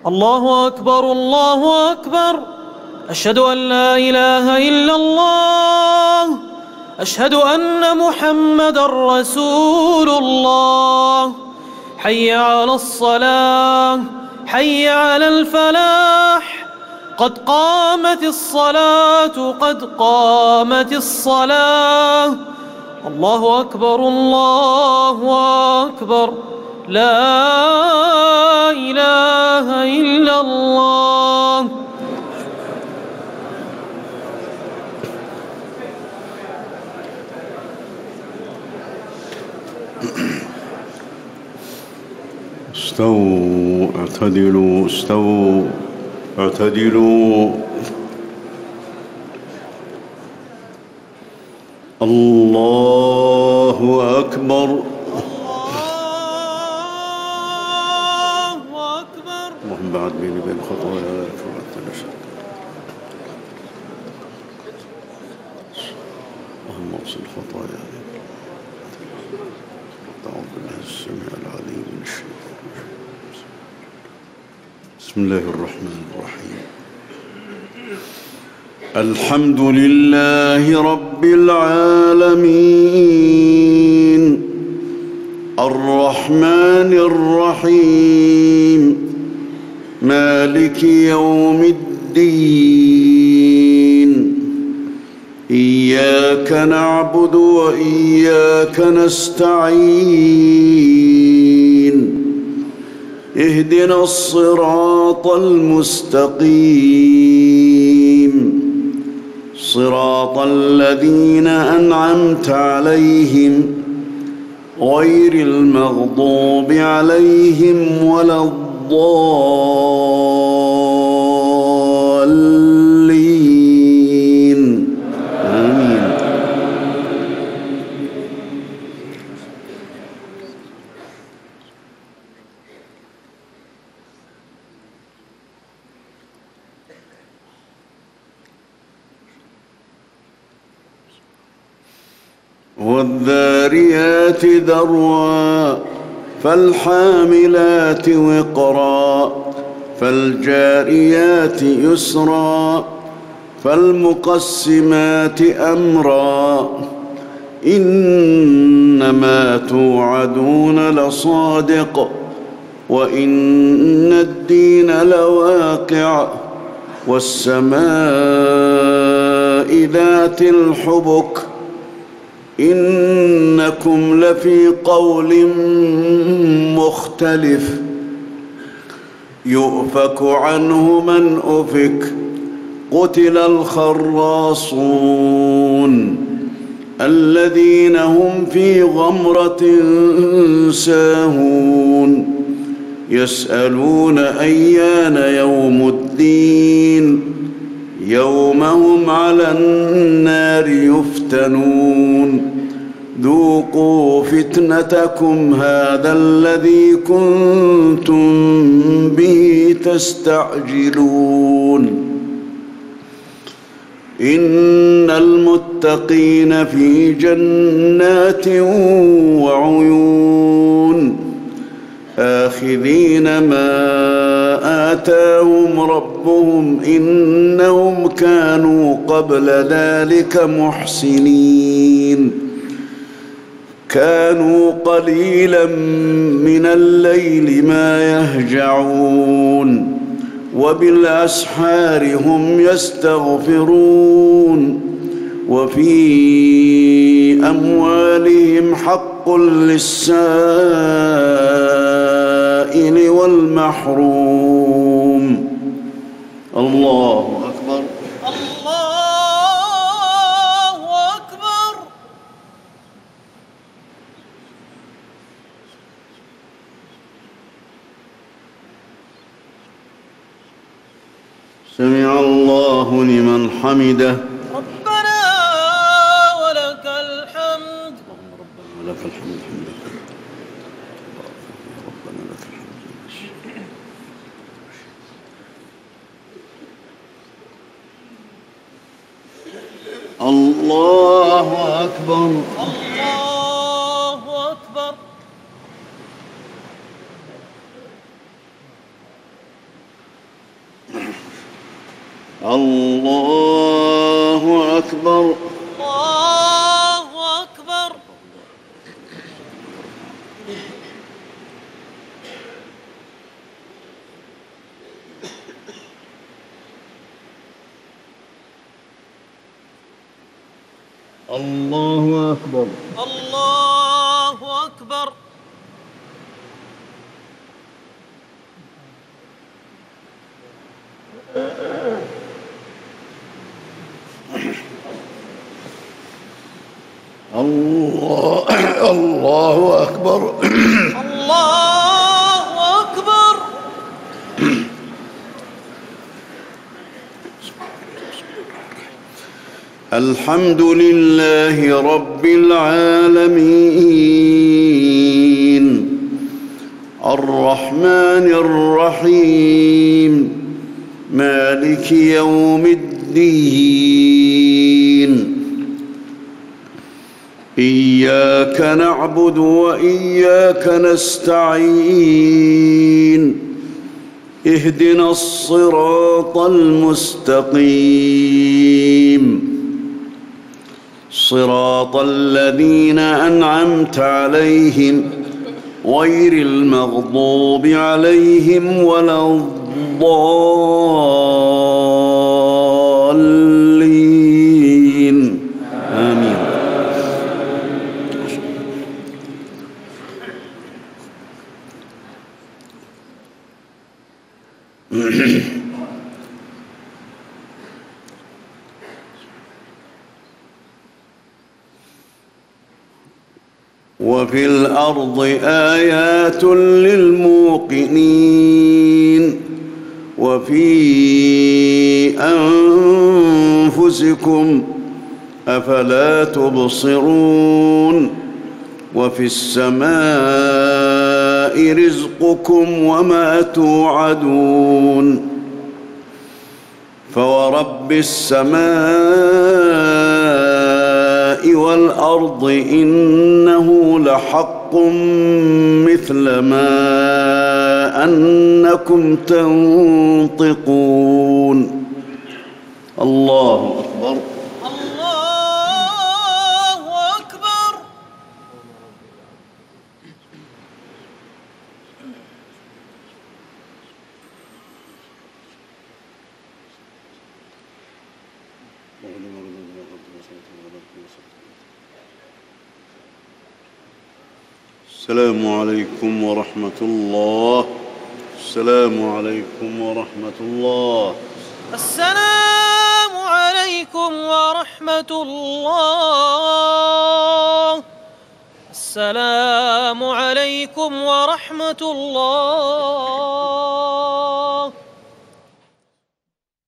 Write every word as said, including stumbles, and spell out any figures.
الله أكبر الله أكبر. أشهد أن لا إله إلا الله. أشهد أن محمدًا رسول الله. حي على الصلاة، حي على الفلاح، قد قامت الصلاة، قد قامت الصلاة. الله أكبر الله أكبر. لا إله إلا الله. استووا اعتدلوا استووا اعتدلوا. الله أكبر الله أكبر. اللهم بعد بيني وبين خطاياي فلا شك. اللهم اغسل خطاياي. أعوذ بالله السميع العليم من الشيطان الرجيم. بسم الله الرحمن الرحيم. الحمد لله رب العالمين الرحمن الرحيم مالك يوم الدين. إياك نعبد وإياك نستعين. اهدنا الصراط المستقيم صراط الذين أنعمت عليهم غير المغضوب عليهم ولا الضالين. آمين. والذاريات ذروا فالحاملات وقرا فالجاريات يسرا فالمقسمات أمرا. إنما توعدون لصادق وإن الدين لواقع. والسماء ذات الحبك إنكم لفي قول مختلف. يؤفك عنه من أفك. قتل الخراصون الذين هم في غمرة ساهون. يسألون أيان يوم الدين. يوم هم على النار يفتنون. ذوقوا فتنتكم هذا الذي كنتم به تستعجلون. إن المتقين في جنات وعيون آخذين ما آتاهم ربهم إنهم كانوا قبل ذلك محسنين. كانوا قليلا من الليل ما يهجعون وبالأسحار هم يستغفرون. وفي أموالهم حق للسائل والمحروم. الله أكبر الله أكبر. سمع الله لمن حمده. ربنا ولك الحمد. اللهم ربنا ولك الحمد حمدا ربنا لك الحمد. الله أكبر الله أكبر. أكبر. الله أكبر. الله أكبر. الله أكبر. الله الله أكبر. الله أكبر. الحمد لله رب العالمين الرحمن الرحيم مالك يوم الدين إياك نعبد وإياك نستعين اهدنا الصراط المستقيم صراط الذين أنعمت عليهم غير المغضوب عليهم ولا الضالين آمين. وفي الأرض آيات للموقنين وفي أنفسكم أفلا تبصرون وفي السماء رزقكم وما توعدون فورب السماء والأرض إنه لحق مثل ما أنكم تنطقون. الله أكبر. الله أكبر. السلام عليكم ورحمة الله. السلام عليكم ورحمة الله. السلام عليكم ورحمة الله. السلام عليكم ورحمة الله.